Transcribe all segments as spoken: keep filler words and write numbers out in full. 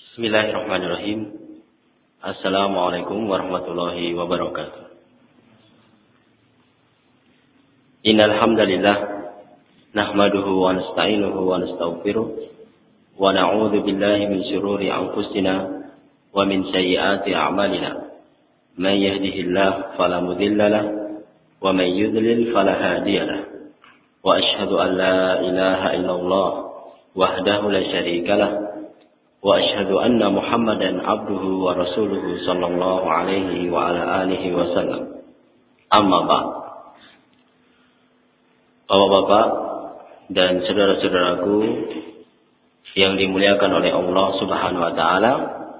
Bismillahirrahmanirrahim. Assalamualaikum warahmatullahi wabarakatuh. Innal hamdalillah nahmaduhu wa nasta'inuhu wa nastaghfiruh wa na'udzu billahi min shururi anfusina wa min sayyiati a'malina. Man yahdihillahu fala mudilla lahu wa man yudlil fala hadiya lahu. Wa asyhadu an la ilaha illallah wahdahu la syarika lahu wa asyhadu anna Muhammadan abduhu wa rasuluhu sallallahu alaihi wa ala alihi wasallam. Amma ba'd. Bapak-bapak dan saudara-saudaraku yang dimuliakan oleh Allah Subhanahu wa taala,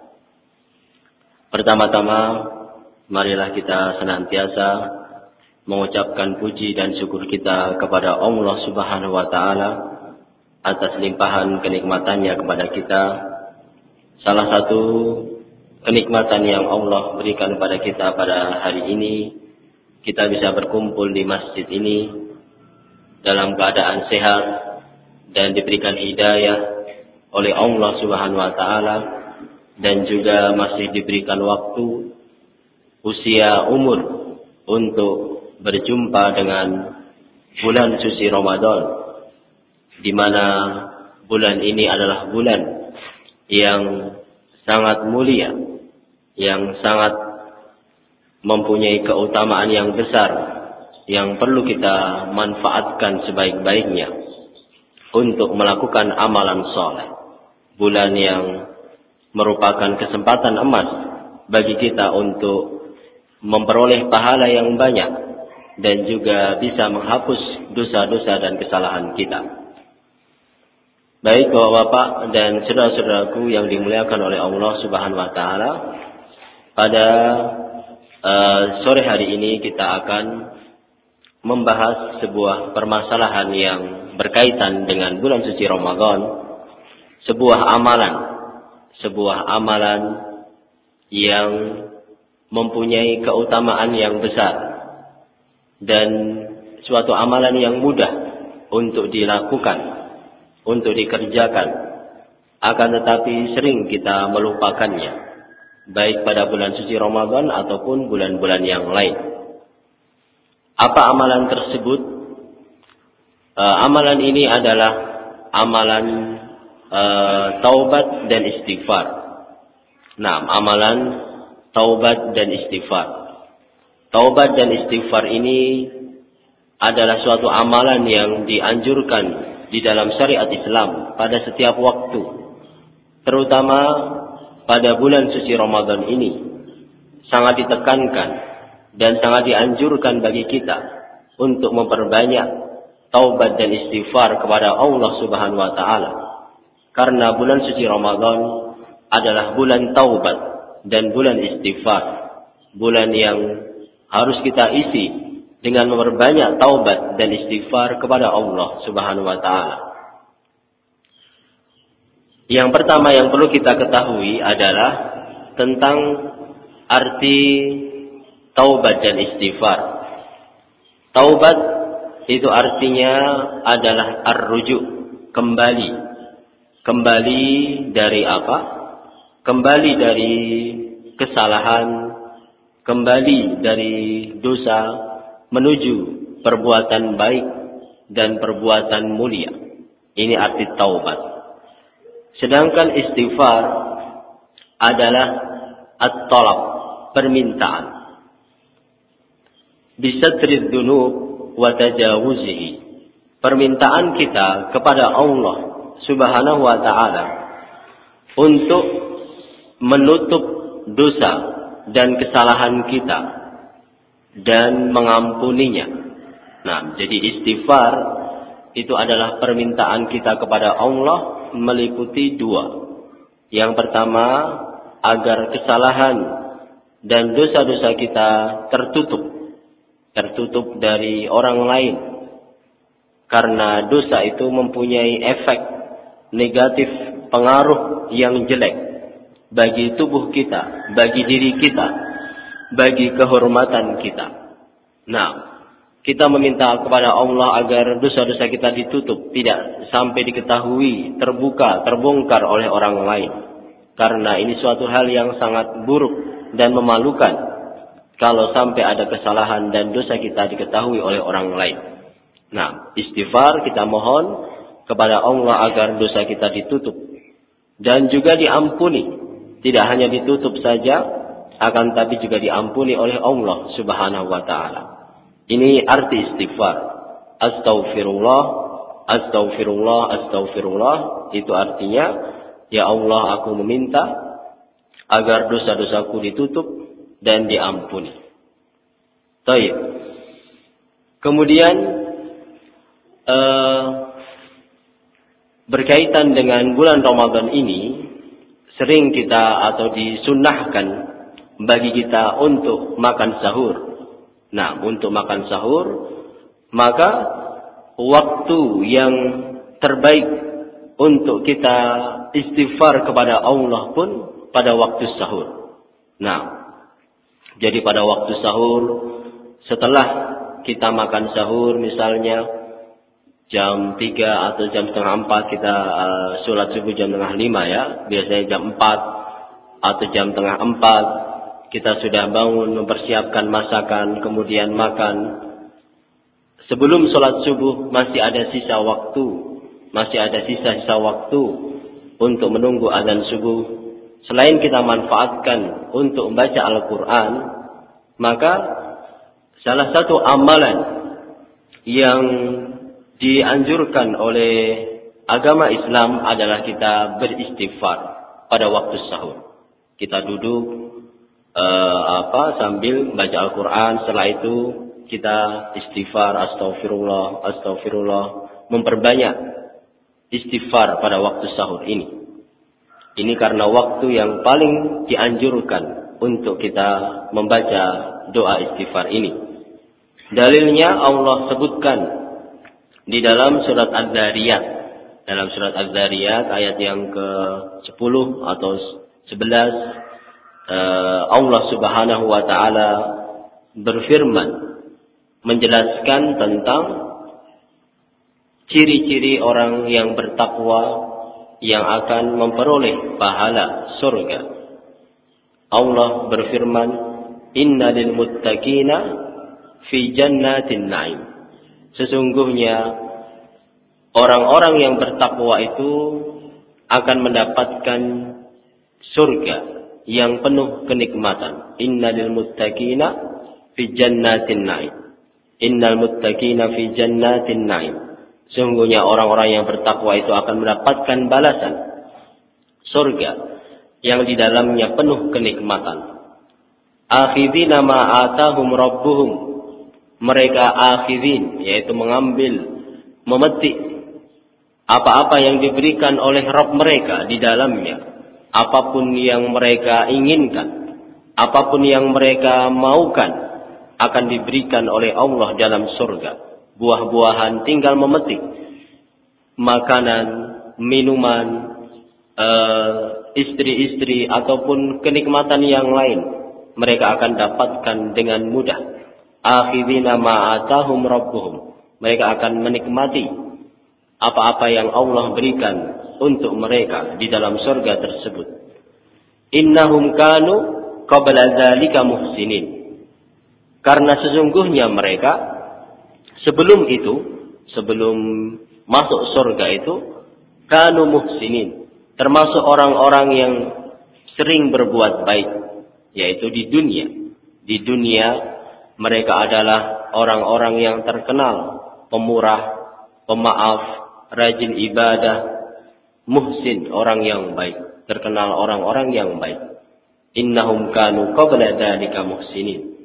pertama-tama marilah kita senantiasa mengucapkan puji dan syukur kita kepada Allah Subhanahu wa taala atas limpahan kenikmatannya kepada kita. Salah satu kenikmatan yang Allah berikan kepada kita pada hari ini, kita bisa berkumpul di masjid ini dalam keadaan sehat dan diberikan hidayah oleh Allah Subhanahu wa taala, dan juga masih diberikan waktu, usia, umur untuk berjumpa dengan bulan suci Ramadan, di mana bulan ini adalah bulan yang sangat mulia, yang sangat mempunyai keutamaan yang besar, yang perlu kita manfaatkan sebaik-baiknya untuk melakukan amalan soleh. Bulan yang merupakan kesempatan emas bagi kita untuk memperoleh pahala yang banyak dan juga bisa menghapus dosa-dosa dan kesalahan kita. Baik bapak-bapak dan saudara-saudaraku yang dimuliakan oleh Allah Subhanahu wa taala, pada uh, sore hari ini kita akan membahas sebuah permasalahan yang berkaitan dengan bulan suci Ramadan, sebuah amalan, sebuah amalan yang mempunyai keutamaan yang besar dan suatu amalan yang mudah untuk dilakukan, untuk dikerjakan, akan tetapi sering kita melupakannya, baik pada bulan suci Ramadan ataupun bulan-bulan yang lain. Apa amalan tersebut? E, amalan ini adalah amalan e, taubat dan istighfar. Nah, amalan taubat dan istighfar. Taubat dan istighfar ini adalah suatu amalan yang dianjurkan di dalam syariat Islam pada setiap waktu, terutama pada bulan suci Ramadan ini, sangat ditekankan dan sangat dianjurkan bagi kita untuk memperbanyak taubat dan istighfar kepada Allah Subhanahu wa taala. Karena bulan suci Ramadan adalah bulan taubat dan bulan istighfar, bulan yang harus kita isi dengan memperbanyak taubat dan istighfar kepada Allah Subhanahu wa taala. Yang pertama yang perlu kita ketahui adalah tentang arti taubat dan istighfar. Taubat itu artinya adalah ar-ruju', kembali. Kembali dari apa? Kembali dari kesalahan, kembali dari dosa menuju perbuatan baik dan perbuatan mulia. Ini arti taubat. Sedangkan istighfar adalah at-talab, permintaan. Bisatrid dunub wa tajawuzihi. Permintaan kita kepada Allah Subhanahu wa taala untuk menutup dosa dan kesalahan kita dan mengampuninya. Nah, jadi istighfar itu adalah permintaan kita kepada Allah meliputi dua. Yang pertama, agar kesalahan dan dosa-dosa kita tertutup, tertutup dari orang lain. Karena dosa itu mempunyai efek negatif, pengaruh yang jelek bagi tubuh kita, bagi diri kita, bagi kehormatan kita. Nah, kita meminta kepada Allah agar dosa-dosa kita ditutup, tidak sampai diketahui, terbuka, terbongkar oleh orang lain. Karena ini suatu hal yang sangat buruk dan memalukan kalau sampai ada kesalahan dan dosa kita diketahui oleh orang lain. Nah, istighfar kita mohon kepada Allah agar dosa kita ditutup dan juga diampuni. Tidak hanya ditutup saja, akan tapi juga diampuni oleh Allah Subhanahu wa taala. Ini arti istighfar. Astaghfirullah, astaghfirullah, astaghfirullah. Itu artinya, ya Allah, aku meminta agar dosa-dosaku ditutup dan diampuni. Baik. Kemudian eh, berkaitan dengan bulan Ramadan ini, sering kita atau disunnahkan bagi kita untuk makan sahur. Nah, untuk makan sahur, maka waktu yang terbaik untuk kita istighfar kepada Allah pun pada waktu sahur. Nah, jadi pada waktu sahur, setelah kita makan sahur misalnya jam tiga atau jam setengah empat kita uh, sholat subuh jam setengah lima ya. Biasanya jam empat atau jam setengah empat kita sudah bangun mempersiapkan masakan kemudian makan. Sebelum sholat subuh masih ada sisa waktu. Masih ada sisa-sisa waktu untuk menunggu azan subuh. Selain kita manfaatkan untuk membaca Al-Quran, maka salah satu amalan yang dianjurkan oleh agama Islam adalah kita beristighfar pada waktu sahur. Kita duduk uh, apa sambil baca Al-Quran, setelah itu kita istighfar, astagfirullah, astagfirullah, memperbanyak istighfar pada waktu sahur ini. Ini karena waktu yang paling dianjurkan untuk kita membaca doa istighfar ini. Dalilnya Allah sebutkan di dalam surat Az-Zariyat. Dalam surat Az-Zariyat ayat yang ke sepuluh atau sebelas, Allah Subhanahu wa taala berfirman menjelaskan tentang ciri-ciri orang yang bertakwa yang akan memperoleh pahala surga. Allah berfirman, "Inna lil muttaqina fi jannatin na'im." Sesungguhnya orang-orang yang bertakwa itu akan mendapatkan surga yang penuh kenikmatan. Innal muttaqina fi jannatin na'im. Innal muttaqina fi jannatin na'im. Sesungguhnya orang-orang yang bertakwa itu akan mendapatkan balasan surga yang di dalamnya penuh kenikmatan. Akhidina ma atahum rabbuhum. Mereka akhirin, yaitu mengambil, memetik apa-apa yang diberikan oleh Rabb mereka di dalamnya. Apapun yang mereka inginkan, apapun yang mereka maukan, akan diberikan oleh Allah dalam surga. Buah-buahan tinggal memetik. Makanan, minuman, istri-istri, ataupun kenikmatan yang lain, mereka akan dapatkan dengan mudah. Akhidina ma'atahum rabbuhum. Mereka akan menikmati apa-apa yang Allah berikan untuk mereka di dalam surga tersebut. Innahum kanu qabla dzalika muhsinin. Karena sesungguhnya mereka sebelum itu, sebelum masuk surga itu, kanu muhsinin, termasuk orang-orang yang sering berbuat baik, yaitu di dunia. Di dunia mereka adalah orang-orang yang terkenal, pemurah, pemaaf, rajin ibadah, muhsin, orang yang baik, terkenal orang-orang yang baik. Innahum kanu qabla dzalika muhsinin.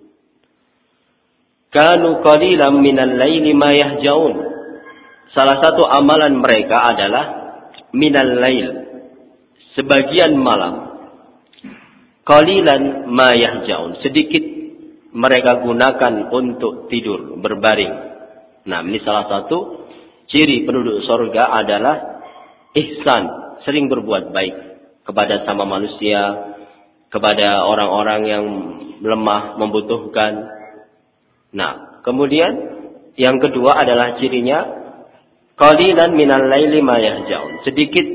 Kanu qalilan minal laili ma yahjaun. Salah satu amalan mereka adalah minal lail, sebagian malam. Qalilan ma yahjaun, sedikit mereka gunakan untuk tidur, berbaring. Nah, ini salah satu ciri penduduk surga adalah ihsan, sering berbuat baik kepada sama manusia, kepada orang-orang yang lemah, membutuhkan. Nah, kemudian yang kedua adalah cirinya qalilan minal laili ma yahjaun, sedikit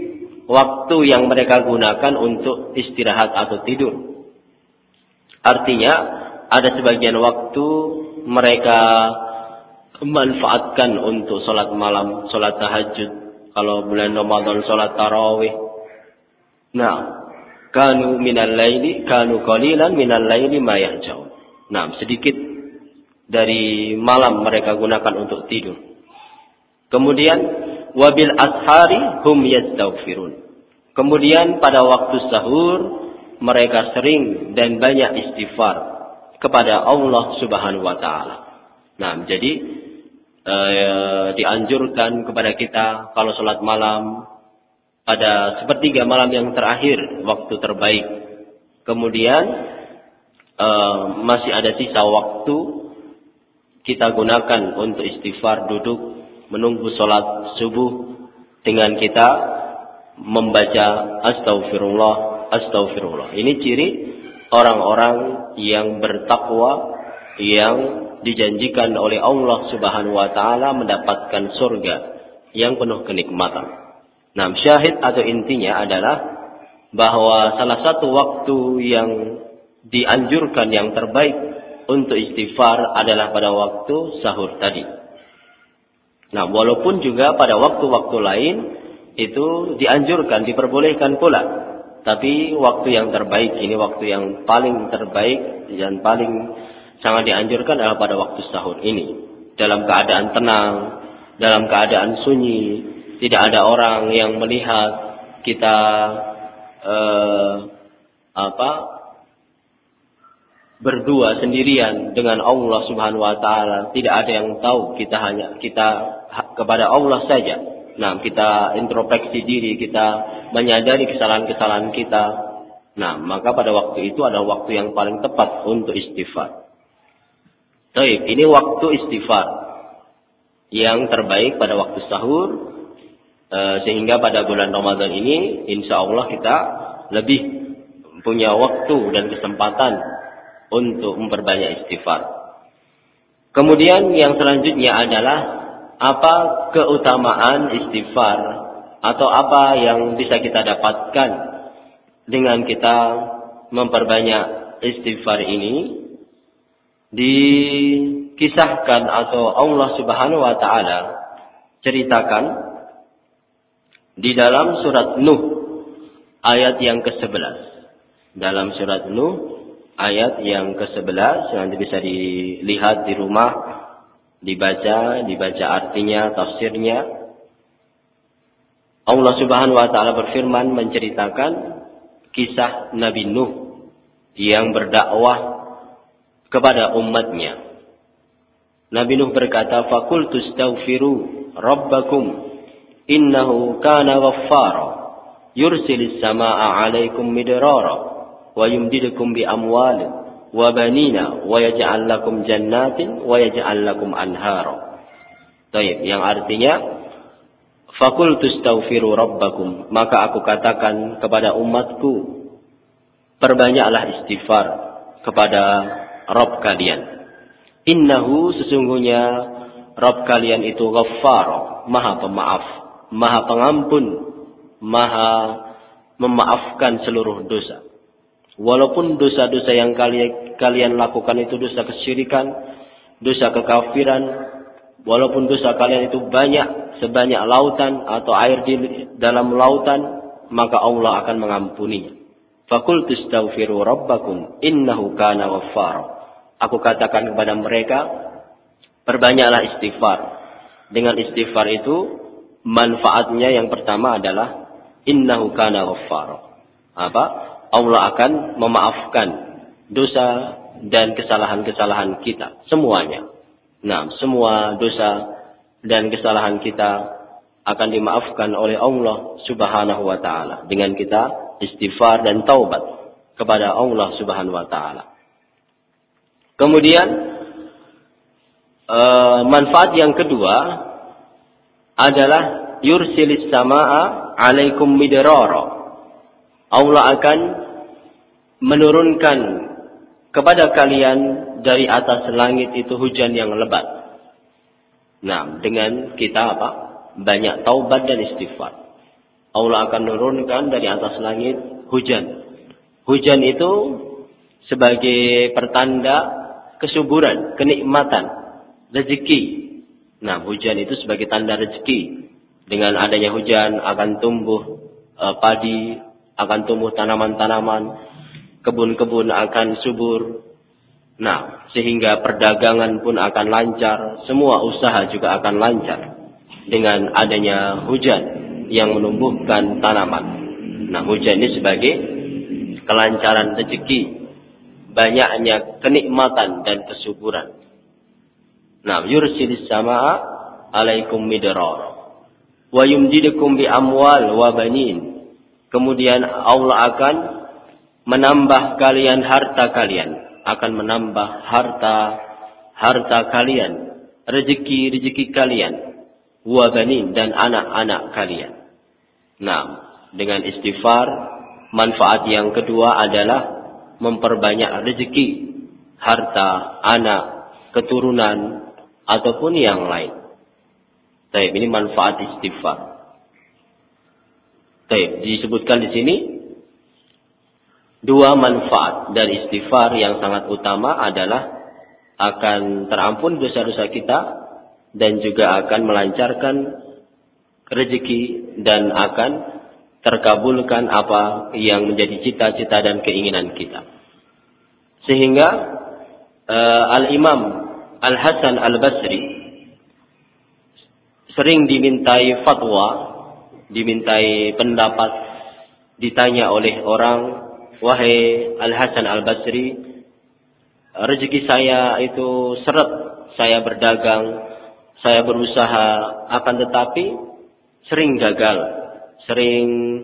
waktu yang mereka gunakan untuk istirahat atau tidur. Artinya ada sebagian waktu mereka manfaatkan untuk sholat malam, sholat tahajud. Kalau bulan Ramadan sholat tarawih. Nah, kanu minal laili, kanu qalilan minal laili ma yahjaun. Nah, sedikit dari malam mereka gunakan untuk tidur. Kemudian wabil ashari hum yastaghfirun. Kemudian pada waktu sahur mereka sering dan banyak istighfar kepada Allah Subhanahu wa taala. Nah, jadi eh, dianjurkan kepada kita kalau sholat malam pada sepertiga malam yang terakhir waktu terbaik. Kemudian eh, masih ada sisa waktu kita gunakan untuk istighfar, duduk menunggu sholat subuh dengan kita membaca astaghfirullah, astaghfirullah. Ini ciri orang-orang yang bertakwa, yang dijanjikan oleh Allah Subhanahu wa taala mendapatkan surga yang penuh kenikmatan. Nah, syahid atau intinya adalah bahwa salah satu waktu yang dianjurkan yang terbaik untuk istighfar adalah pada waktu sahur tadi. Nah, walaupun juga pada waktu-waktu lain itu dianjurkan, diperbolehkan pula. Tapi waktu yang terbaik, ini waktu yang paling terbaik dan paling sangat dianjurkan adalah pada waktu sahur ini. Dalam keadaan tenang, dalam keadaan sunyi, tidak ada orang yang melihat kita eh, apa berdua sendirian dengan Allah Subhanahu wa taala. Tidak ada yang tahu, kita hanya kita kepada Allah saja. Nah, kita introspeksi diri, kita menyadari kesalahan-kesalahan kita. Nah, maka pada waktu itu adalah waktu yang paling tepat untuk istighfar. Baik, ini waktu istighfar yang terbaik pada waktu sahur, sehingga pada bulan Ramadan ini insya Allah kita lebih punya waktu dan kesempatan untuk memperbanyak istighfar. Kemudian yang selanjutnya adalah apa keutamaan istighfar atau apa yang bisa kita dapatkan dengan kita memperbanyak istighfar ini. Dikisahkan atau Allah Subhanahu wa taala ceritakan di dalam surat Nuh ayat yang kesebelas. Dalam surat Nuh ayat yang kesebelas, nanti bisa dilihat di rumah, dibaca, dibaca artinya, tafsirnya. Allah Subhanahu wa taala berfirman menceritakan kisah Nabi Nuh yang berdakwah kepada umatnya. Nabi Nuh berkata, "Faqultu astaghfiru rabbakum innahu kana ghaffara yursilis samaa'a 'alaikum midrara wa yumdidukum bi amwalin wa banina wa yaj'al lakum jannatin wa yaj'al lakum anhara." Baik, yang artinya faqultu astaghfiru rabbakum, maka aku katakan kepada umatku, perbanyaklah istighfar kepada Rabb kalian. Innahu, sesungguhnya Rabb kalian itu Ghaffar, Maha Pemaaf, Maha Pengampun, Maha memaafkan seluruh dosa. Walaupun dosa-dosa yang kalian, kalian lakukan itu dosa kesyirikan, dosa kekafiran, walaupun dosa kalian itu banyak sebanyak lautan atau air di dalam lautan, maka Allah akan mengampuninya. Faqultu astaghfiru rabbakum innahu kana ghaffara. Aku katakan kepada mereka, perbanyaklah istighfar. Dengan istighfar itu manfaatnya yang pertama adalah innahu kana ghaffara. Apa? Allah akan memaafkan dosa dan kesalahan-kesalahan kita semuanya. Nah, semua dosa dan kesalahan kita akan dimaafkan oleh Allah Subhanahu wa taala dengan kita istighfar dan taubat kepada Allah Subhanahu wa taala. Kemudian uh, manfaat yang kedua adalah yursilis samaa'a 'alaikum midrara. Allah akan menurunkan kepada kalian dari atas langit itu hujan yang lebat. Nah, dengan kita apa? Banyak taubat dan istighfar. Allah akan menurunkan dari atas langit hujan. Hujan itu sebagai pertanda kesuburan, kenikmatan, rezeki. Nah, hujan itu sebagai tanda rezeki. Dengan adanya hujan akan tumbuh e, padi, akan tumbuh tanaman-tanaman, kebun-kebun akan subur. Nah, sehingga perdagangan pun akan lancar, semua usaha juga akan lancar dengan adanya hujan yang menumbuhkan tanaman. Nah, hujan ini sebagai kelancaran rezeki, banyaknya kenikmatan dan kesuburan. Nah, yursilis samaa alaikum midrar wa yumdidukum bi amwal wa banin. Kemudian Allah akan menambah kalian harta kalian, akan menambah harta harta kalian, rezeki-rezeki kalian, wa banin, dan anak-anak kalian. Nah, dengan istighfar, manfaat yang kedua adalah memperbanyak rezeki, harta, anak, keturunan, ataupun yang lain. Baik, ini manfaat istighfar. Baik, disebutkan di sini dua manfaat dari istighfar yang sangat utama adalah akan terampun dosa-dosa kita dan juga akan melancarkan rezeki dan akan terkabulkan apa yang menjadi cita-cita dan keinginan kita. Sehingga uh, Al-Imam Al-Hasan Al-Basri sering dimintai fatwa, dimintai pendapat, ditanya oleh orang, wahai Al-Hasan Al-Basri, rezeki saya itu seret, saya berdagang, saya berusaha, akan tetapi sering gagal, sering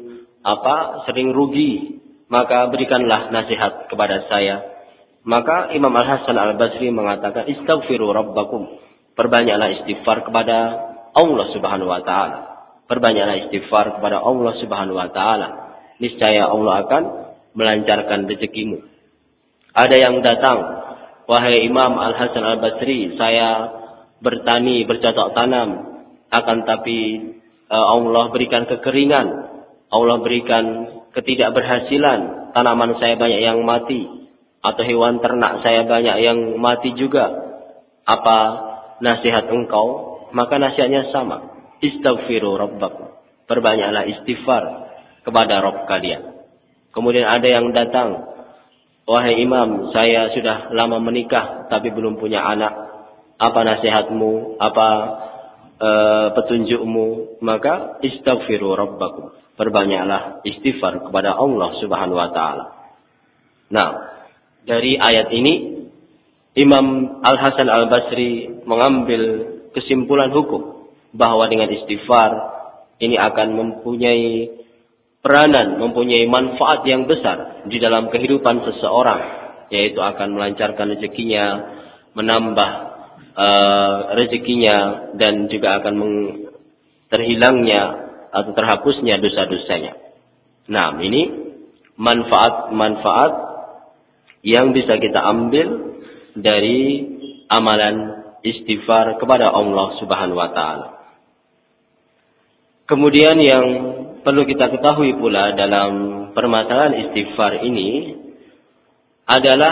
apa, sering rugi, maka berikanlah nasihat kepada saya. Maka Imam Al-Hasan Al-Basri mengatakan, istaghfiru rabbakum, perbanyaklah istighfar kepada Allah Subhanahu wa taala. Perbanyaklah istighfar kepada Allah Subhanahu wa taala. Niscaya Allah akan melancarkan rezekimu. Ada yang datang, wahai Imam Al-Hasan Al-Basri, saya bertani, bercocok tanam, akan tapi Allah berikan kekeringan, Allah berikan ketidakberhasilan, tanaman saya banyak yang mati, atau hewan ternak saya banyak yang mati juga. Apa nasihat engkau? Maka nasihatnya sama. Istaghfiru rabbakum. Perbanyaklah istighfar kepada Rabb kalian. Kemudian ada yang datang, wahai Imam, saya sudah lama menikah tapi belum punya anak. Apa nasihatmu? Apa e, petunjukmu? Maka istaghfiru rabbakum. Perbanyaklah istighfar kepada Allah Subhanahu wa taala. Nah, dari ayat ini Imam Al-Hasan Al-Basri mengambil kesimpulan hukum bahwa dengan istighfar ini akan mempunyai peranan, mempunyai manfaat yang besar di dalam kehidupan seseorang, yaitu akan melancarkan rezekinya, menambah uh, rezekinya, dan juga akan terhilangnya atau terhapusnya dosa-dosanya. Nah, ini manfaat-manfaat yang bisa kita ambil dari amalan istighfar kepada Allah Subhanahu wa taala. Kemudian yang perlu kita ketahui pula dalam permasalahan istighfar ini adalah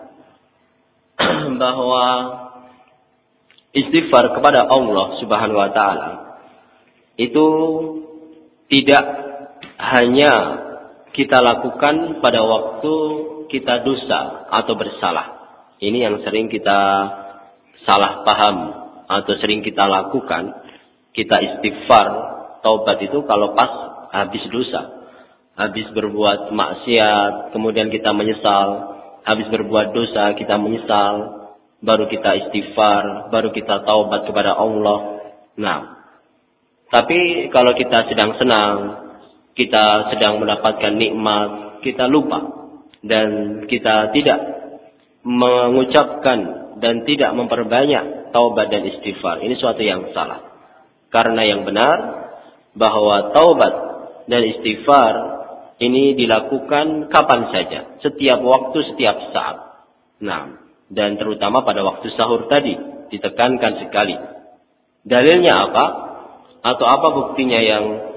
bahwa istighfar kepada Allah Subhanahu wa taala itu tidak hanya kita lakukan pada waktu kita dosa atau bersalah. Ini yang sering kita salah paham atau sering kita lakukan. Kita istighfar, taubat itu kalau pas habis dosa, habis berbuat maksiat, kemudian kita menyesal, habis berbuat dosa kita menyesal, baru kita istighfar, baru kita taubat kepada Allah. Nah, tapi kalau kita sedang senang, kita sedang mendapatkan nikmat, kita lupa dan kita tidak mengucapkan dan tidak memperbanyak taubat dan istighfar. Ini suatu yang salah. Karena yang benar bahwa taubat dan istighfar ini dilakukan kapan saja, setiap waktu, setiap saat. Nah, dan terutama pada waktu sahur tadi ditekankan sekali. Dalilnya apa? Atau apa buktinya yang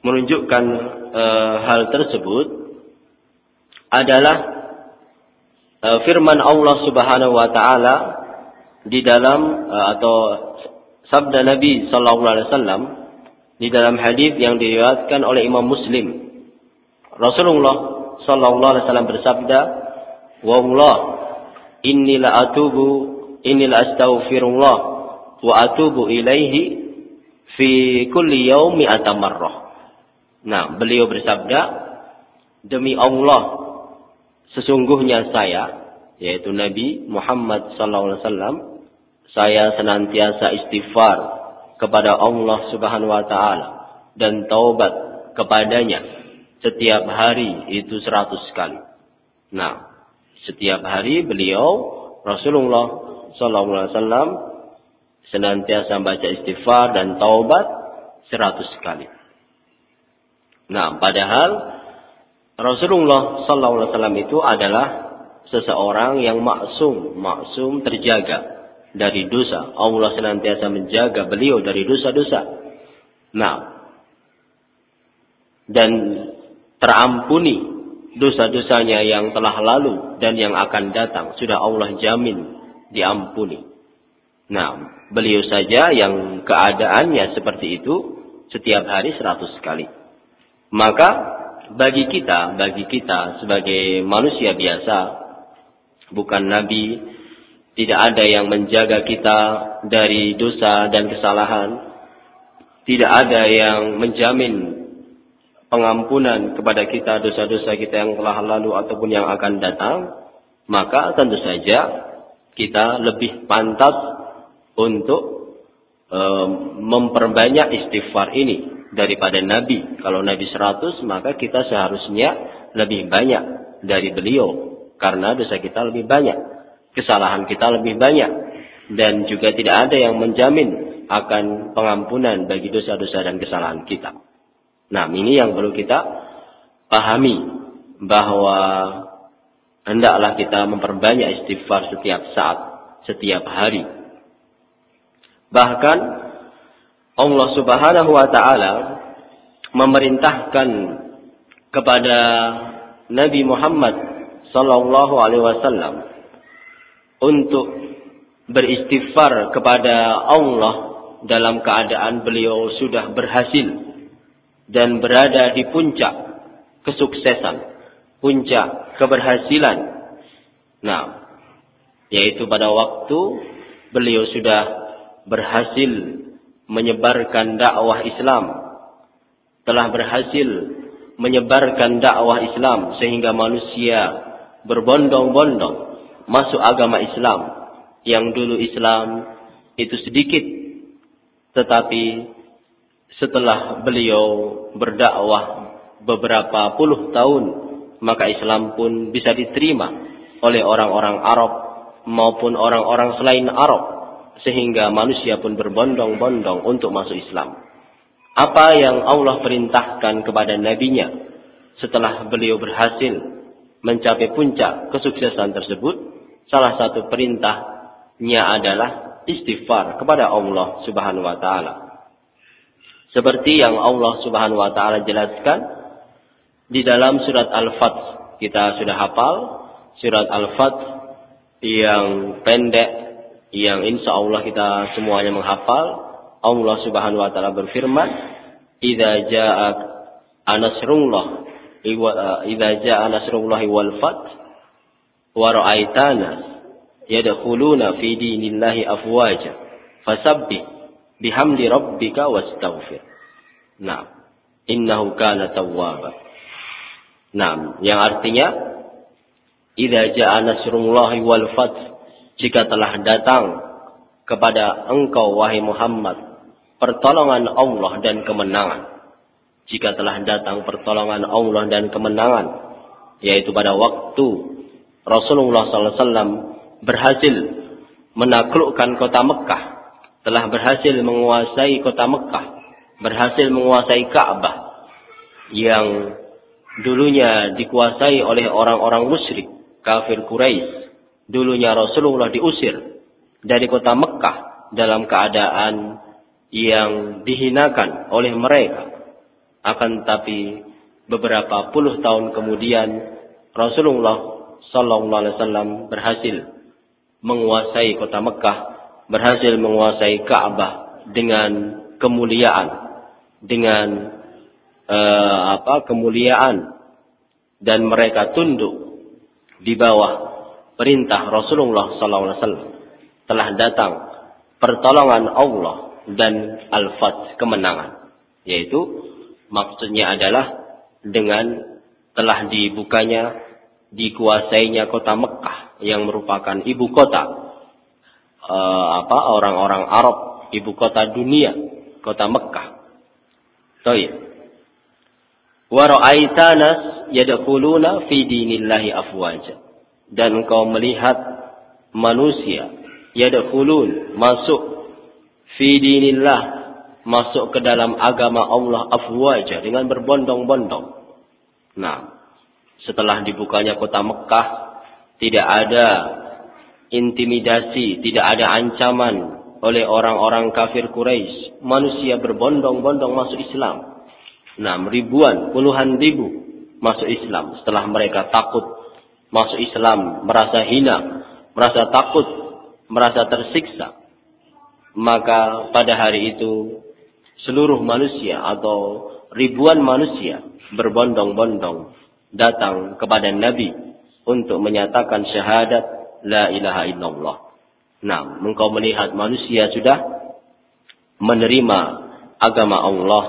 menunjukkan e, hal tersebut adalah e, firman Allah Subhanahu wa taala di dalam e, atau sabda Nabi sallallahu alaihi wasallam di dalam hadis yang diriwayatkan oleh Imam Muslim. Rasulullah sallallahu alaihi wasallam bersabda, "Wallah, inni la atubu, inni la astaghfirullah wa atubu ilaihi fi kulli yaumi mi'ata marrah." Nah, beliau bersabda, demi Allah, sesungguhnya saya, yaitu Nabi Muhammad sallallahu alaihi wasallam, saya senantiasa istighfar kepada Allah Subhanahu wa taala dan taubat kepadanya setiap hari itu seratus kali. Nah, setiap hari beliau Rasulullah sallallahu alaihi wasallam senantiasa baca istighfar dan taubat seratus kali. Nah, padahal Rasulullah sallallahu alaihi wasallam itu adalah seseorang yang maksum, maksum terjaga dari dosa. Allah senantiasa menjaga beliau dari dosa-dosa. Nah, dan terampuni dosa-dosanya yang telah lalu dan yang akan datang. Sudah Allah jamin diampuni. Nah, beliau saja yang keadaannya seperti itu setiap hari seratus kali. Maka bagi kita, bagi kita sebagai manusia biasa, bukan nabi, tidak ada yang menjaga kita dari dosa dan kesalahan. Tidak ada yang menjamin pengampunan kepada kita dosa-dosa kita yang telah lalu ataupun yang akan datang. Maka tentu saja kita lebih pantas untuk e, memperbanyak istighfar ini daripada Nabi. Kalau Nabi seratus, maka kita seharusnya lebih banyak dari beliau. Karena dosa kita lebih banyak. Kesalahan kita lebih banyak. Dan juga tidak ada yang menjamin akan pengampunan bagi dosa-dosa dan kesalahan kita. Nah, ini yang perlu kita pahami. Bahwa hendaklah kita memperbanyak istighfar setiap saat, setiap hari. Bahkan Allah Subhanahu wa taala memerintahkan kepada Nabi Muhammad sallallahu alaihi wasallam untuk beristighfar kepada Allah dalam keadaan beliau sudah berhasil dan berada di puncak kesuksesan, puncak keberhasilan. Nah, yaitu pada waktu beliau sudah berhasil menyebarkan dakwah Islam, telah berhasil menyebarkan dakwah Islam sehingga manusia berbondong-bondong masuk agama Islam. Yang dulu Islam itu sedikit, tetapi setelah beliau berdakwah beberapa puluh tahun, maka Islam pun bisa diterima oleh orang-orang Arab maupun orang-orang selain Arab, sehingga manusia pun berbondong-bondong untuk masuk Islam. Apa yang Allah perintahkan kepada nabinya setelah beliau berhasil mencapai puncak kesuksesan tersebut, salah satu perintahnya adalah istighfar kepada Allah Subhanahu wa taala. Seperti yang Allah Subhanahu wa taala jelaskan di dalam surat Al-Fath. Kita sudah hafal surat Al-Fath yang pendek, yang insya Allah kita semuanya menghafal. Allah Subhanahu wa taala berfirman, "Idza jaa nasrullah idza jaa nasrullahi wal fath wa ra'aitana yadkhuluna fi dinillahi afwaja fasabbih bihamdi rabbika wastaghfir." Nah, innahu kana tawwaba. Nah, yang artinya idza jaa nasrullahi wal fath, jika telah datang kepada engkau wahai Muhammad pertolongan Allah dan kemenangan. Jika telah datang pertolongan Allah dan kemenangan, yaitu pada waktu Rasulullah sallallahu alaihi wasallam berhasil menaklukkan kota Mekah, telah berhasil menguasai kota Mekah, berhasil menguasai Ka'bah yang dulunya dikuasai oleh orang-orang musyrik, kafir Quraisy. Dulunya Rasulullah diusir dari kota Mekah dalam keadaan yang dihinakan oleh mereka. Akan tapi beberapa puluh tahun kemudian Rasulullah sallallahu alaihi wasallam berhasil menguasai kota Mekah, berhasil menguasai Ka'bah dengan kemuliaan, dengan uh, apa kemuliaan, dan mereka tunduk di bawah perintah Rasulullah sallallahu alaihi wasallam. Telah datang pertolongan Allah dan al-fath, kemenangan, yaitu maksudnya adalah dengan telah dibukanya, dikuasainya kota Mekah yang merupakan ibu kota uh, apa orang-orang Arab, ibu kota dunia, kota Mekah. Baik. Wa ra'aita nas yadkhuluna fi dinillahi afwaja. Dan engkau melihat manusia yadkhulun, masuk, fi dinillah, masuk ke dalam agama Allah, afwaja, dengan berbondong-bondong. Nah, setelah dibukanya kota Mekah, tidak ada intimidasi, tidak ada ancaman oleh orang-orang kafir Quraisy. Manusia berbondong-bondong masuk Islam. Nah, ribuan, puluhan ribu masuk Islam. Setelah mereka takut masuk Islam, merasa hina, merasa takut, merasa tersiksa, maka pada hari itu seluruh manusia atau ribuan manusia berbondong-bondong datang kepada Nabi untuk menyatakan syahadat la ilaha illallah. Nah, engkau melihat manusia sudah menerima agama Allah.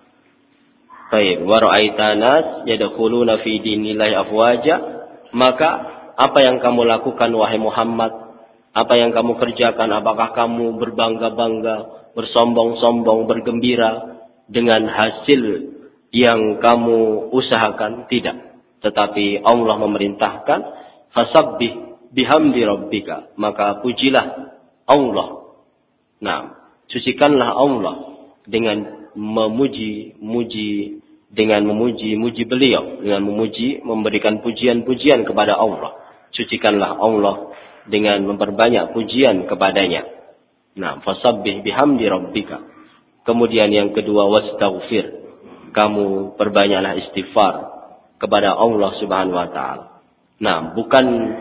Baik, wa ra'aita nas yadkhuluna fi dinillahi afwaja. Maka apa yang kamu lakukan wahai Muhammad? Apa yang kamu kerjakan? Apakah kamu berbangga-bangga, bersombong-sombong, bergembira dengan hasil yang kamu usahakan? Tidak. Tetapi Allah memerintahkan, fasabbih bihamdi rabbika, maka pujilah Allah. Nah, sucikanlah Allah dengan memuji-muji, dengan memuji-muji beliau, dengan memuji, memberikan pujian-pujian kepada Allah. Sucikanlah Allah dengan memperbanyak pujian kepadanya. Nah, fasabbih bihamdi rabbika. Kemudian yang kedua, wastaghfir. Kamu perbanyaklah istighfar kepada Allah Subhanahu wa taala. Nah, bukan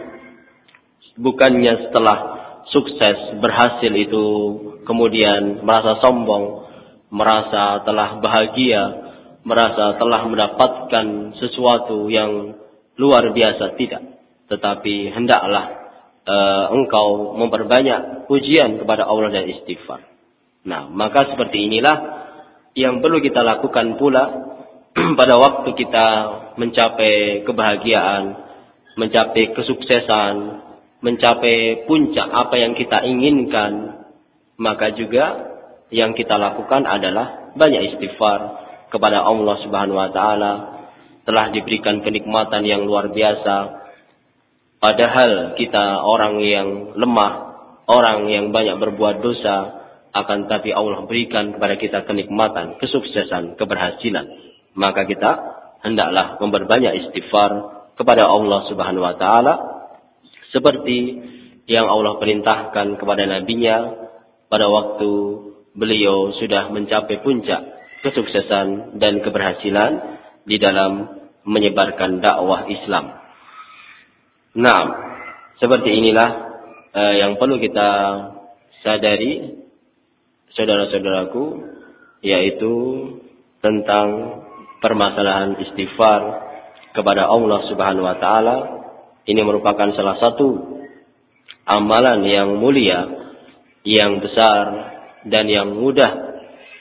bukannya setelah sukses, berhasil itu kemudian merasa sombong, merasa telah bahagia, merasa telah mendapatkan sesuatu yang luar biasa, tidak. Tetapi hendaklah uh, engkau memperbanyak pujian kepada Allah dan istighfar. Nah, maka seperti inilah yang perlu kita lakukan pula pada waktu kita mencapai kebahagiaan, mencapai kesuksesan, mencapai puncak apa yang kita inginkan. Maka juga yang kita lakukan adalah banyak istighfar kepada Allah Subhanahu wa taala. Telah diberikan kenikmatan yang luar biasa, padahal kita orang yang lemah, orang yang banyak berbuat dosa, akan tapi Allah berikan kepada kita kenikmatan, kesuksesan, keberhasilan. Maka kita hendaklah memperbanyak istighfar kepada Allah Subhanahu wa taala seperti yang Allah perintahkan kepada nabinya pada waktu beliau sudah mencapai puncak kesuksesan dan keberhasilan di dalam menyebarkan dakwah Islam. Nah, seperti inilah eh, yang perlu kita sadari, saudara-saudaraku, yaitu tentang permasalahan istighfar kepada Allah Subhanahu wa taala. Ini merupakan salah satu amalan yang mulia, yang besar dan yang mudah,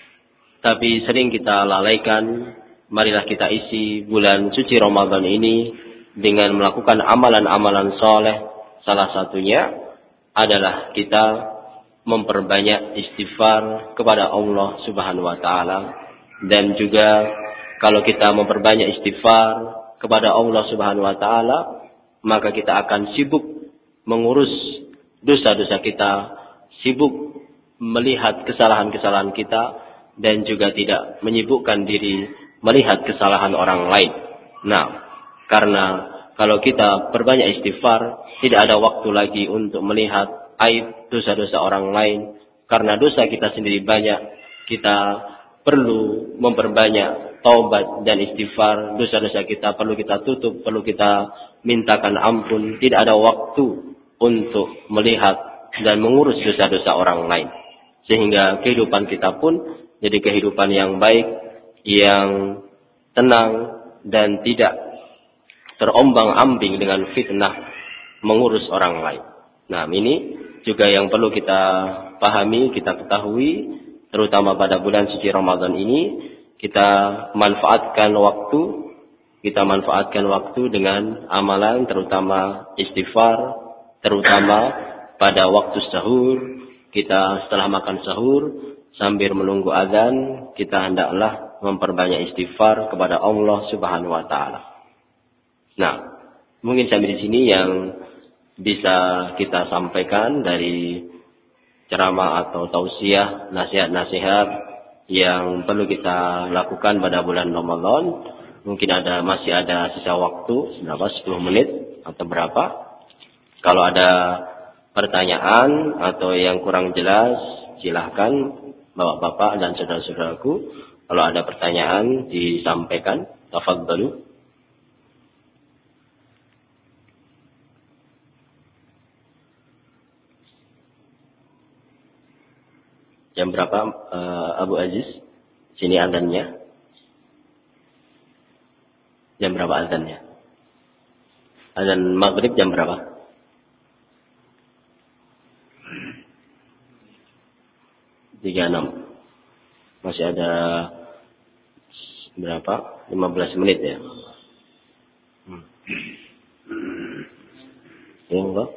tapi sering kita lalaikan. Marilah kita isi bulan suci Ramadan ini dengan melakukan amalan-amalan soleh. Salah satunya adalah kita memperbanyak istighfar kepada Allah Subhanahu wa taala. Dan juga kalau kita memperbanyak istighfar kepada Allah Subhanahu wa taala, maka kita akan sibuk mengurus dosa-dosa kita, sibuk melihat kesalahan-kesalahan kita, dan juga tidak menyibukkan diri melihat kesalahan orang lain. Nah, karena kalau kita perbanyak istighfar, tidak ada waktu lagi untuk melihat aib dosa-dosa orang lain. Karena dosa kita sendiri banyak, kita perlu memperbanyak taubat dan istighfar, dosa-dosa kita perlu kita tutup, perlu kita mintakan ampun. Tidak ada waktu untuk melihat dan mengurus dosa-dosa orang lain. Sehingga kehidupan kita pun jadi kehidupan yang baik, yang tenang, dan tidak terombang-ambing dengan fitnah mengurus orang lain. Nah, ini juga yang perlu kita pahami, kita ketahui, terutama pada bulan suci Ramadan ini, kita manfaatkan waktu, kita manfaatkan waktu dengan amalan, terutama istighfar, terutama pada waktu sahur. Kita setelah makan sahur, sambil menunggu azan, kita hendaklah memperbanyak istighfar kepada Allah Subhanahu wa taala. Nah, mungkin sampai di sini yang bisa kita sampaikan dari ceramah atau tausiah, nasihat-nasihat yang perlu kita lakukan pada bulan Ramadan. Mungkin ada masih ada sisa waktu berapa, sepuluh menit atau berapa. Kalau ada pertanyaan atau yang kurang jelas, silahkan Bapak-bapak dan saudara-saudaraku, kalau ada pertanyaan disampaikan. Tafadhalu. Jam berapa uh, Abu Aziz? Sini azannya. Jam berapa azannya? Azan maghrib jam berapa? tiga puluh enam. Masih ada berapa? lima belas menit ya. Hmm. Ya, Mbak.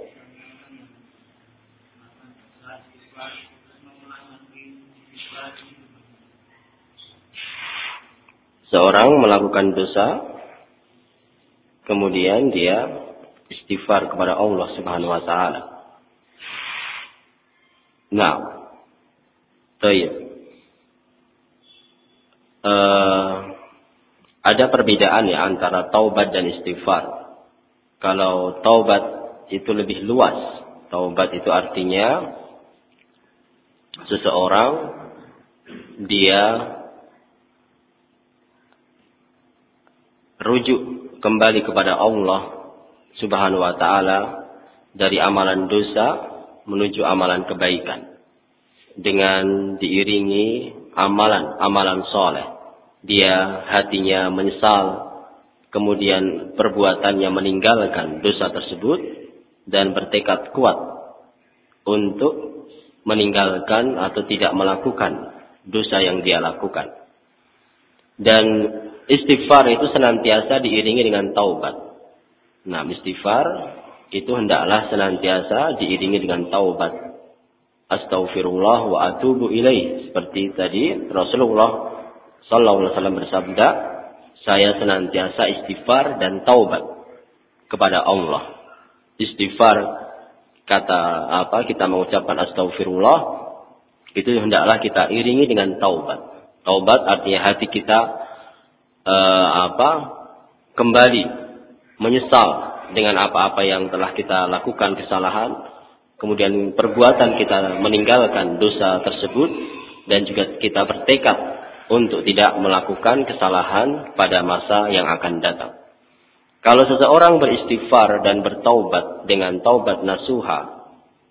Seorang melakukan dosa, kemudian dia istighfar kepada Allah Subhanahu wa taala. Nah, baik. Uh, ada perbedaan ya antara taubat dan istighfar. Kalau taubat itu lebih luas. Taubat itu artinya seseorang dia rujuk kembali kepada Allah Subhanahu wa taala dari amalan dosa menuju amalan kebaikan dengan diiringi amalan-amalan soleh. Dia hatinya menyesal, kemudian perbuatannya meninggalkan dosa tersebut dan bertekad kuat untuk meninggalkan atau tidak melakukan dosa yang dia lakukan. Dan istighfar itu senantiasa diiringi dengan taubat. Nah, istighfar itu hendaklah senantiasa diiringi dengan taubat. Astaghfirullah wa atubu ilaih. Seperti tadi Rasulullah sallallahu alaihi wasallam bersabda, saya senantiasa istighfar dan taubat kepada Allah. Istighfar, kata apa, kita mengucapkan astaghfirullah, itu hendaklah kita iringi dengan taubat. Taubat artinya hati kita eh, apa kembali menyesal dengan apa-apa yang telah kita lakukan kesalahan, kemudian perbuatan kita meninggalkan dosa tersebut, dan juga kita bertekad untuk tidak melakukan kesalahan pada masa yang akan datang. Kalau seseorang beristighfar dan bertaubat dengan taubat nasuha,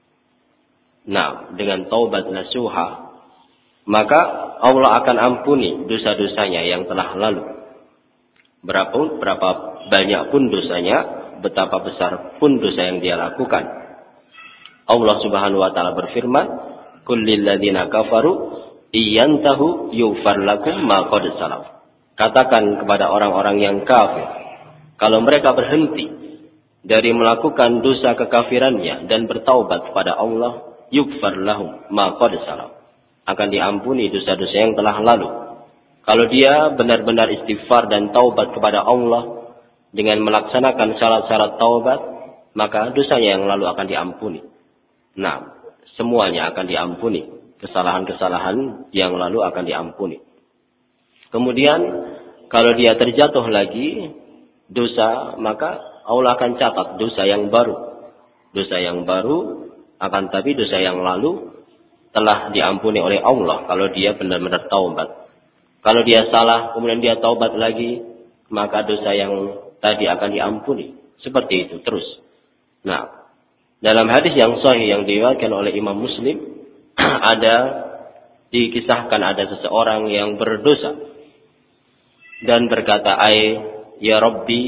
nah, dengan taubat nasuha, maka Allah akan ampuni dosa-dosanya yang telah lalu. Berapa, berapa banyak pun dosanya, betapa besar pun dosa yang dia lakukan. Allah Subhanahu wa taala berfirman, "Kullil ladzina kafaru iyantahu yughfar lakum ma qad salaf." Katakan kepada orang-orang yang kafir, kalau mereka berhenti dari melakukan dosa kekafirannya dan bertaubat kepada Allah, yughfar lahum ma qad salaf, akan diampuni dosa-dosa yang telah lalu. Kalau dia benar-benar istighfar dan taubat kepada Allah dengan melaksanakan syarat-syarat taubat, maka dosanya yang lalu akan diampuni. Nah, semuanya akan diampuni. Kesalahan-kesalahan yang lalu akan diampuni. Kemudian, kalau dia terjatuh lagi dosa, maka Allah akan catat dosa yang baru. Dosa yang baru, akan tapi dosa yang lalu telah diampuni oleh Allah kalau dia benar-benar taubat. Kalau dia salah, kemudian dia taubat lagi, maka dosa yang tadi akan diampuni. Seperti itu terus. Nah, dalam hadis yang sahih yang diriwayatkan oleh Imam Muslim, ada dikisahkan ada seseorang yang berdosa dan berkata, "Ai ya Rabbi,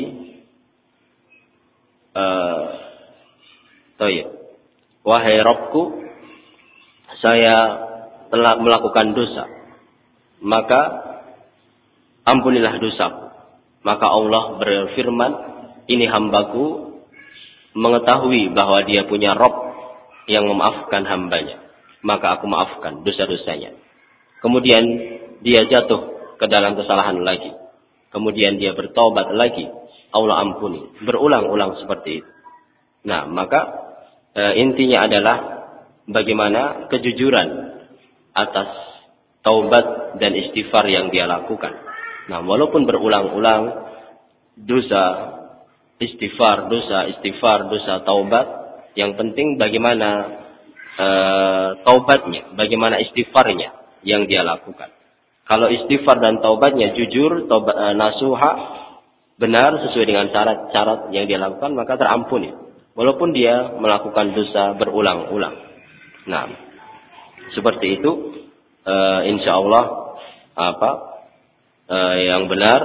uh, toyib, wahai Rabbku, saya telah melakukan dosa, maka ampunilah dosaku." Maka Allah berfirman, "Ini hambaku mengetahui bahwa dia punya Rabb yang memaafkan hambanya, maka aku maafkan dosa-dosanya." Kemudian dia jatuh ke dalam kesalahan lagi, kemudian dia bertobat lagi, Allah ampuni, berulang-ulang seperti itu. Nah, maka e, intinya adalah bagaimana kejujuran atas taubat dan istighfar yang dia lakukan. Nah, walaupun berulang-ulang dosa istighfar, dosa istighfar, dosa taubat, yang penting bagaimana e, taubatnya, bagaimana istighfarnya yang dia lakukan. Kalau istighfar dan taubatnya jujur, taubat e, nasuha, benar sesuai dengan syarat-syarat yang dia lakukan, maka terampuni. Walaupun dia melakukan dosa berulang-ulang. Nah, seperti itu, e, insya Allah apa e, yang benar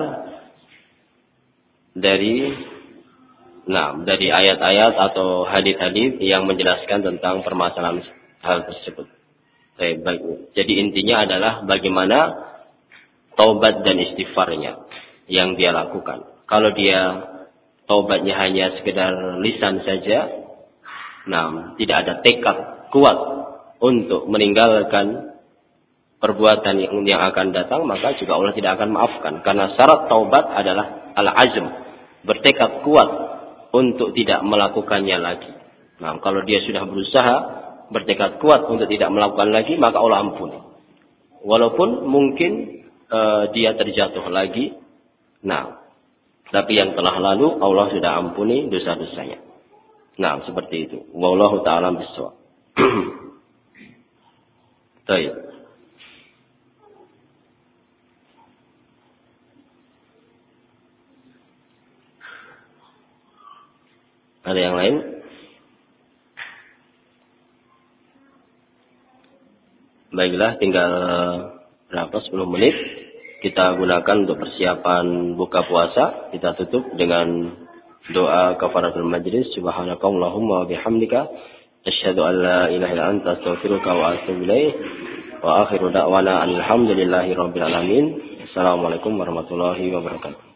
dari nah dari ayat-ayat atau hadis-hadis yang menjelaskan tentang permasalahan hal tersebut. Jadi intinya adalah bagaimana taubat dan istighfarnya yang dia lakukan. Kalau dia taubatnya hanya sekedar lisan saja, nah tidak ada tekad kuat untuk meninggalkan perbuatan yang, yang akan datang, maka juga Allah tidak akan maafkan. Karena syarat taubat adalah al-azm, bertekad kuat untuk tidak melakukannya lagi. Nah, kalau dia sudah berusaha bertekad kuat untuk tidak melakukan lagi, maka Allah ampuni. Walaupun mungkin uh, dia terjatuh lagi, nah, tapi yang telah lalu Allah sudah ampuni dosa-dosanya. Nah, seperti itu. Wallahu ta'ala bissawab. Baik. Ada yang lain? Baiklah, tinggal berapa? sepuluh menit. Kita gunakan untuk persiapan buka puasa. Kita tutup dengan doa kafaratul majlis. Subhanakallahumma wa bihamdika asyhadu an la ilaha illa anta astaghfiruka wa atubu ilaik. Wa akhiru da'wana alhamdulillahi rabbil alamin. Assalamualaikum warahmatullahi wabarakatuh.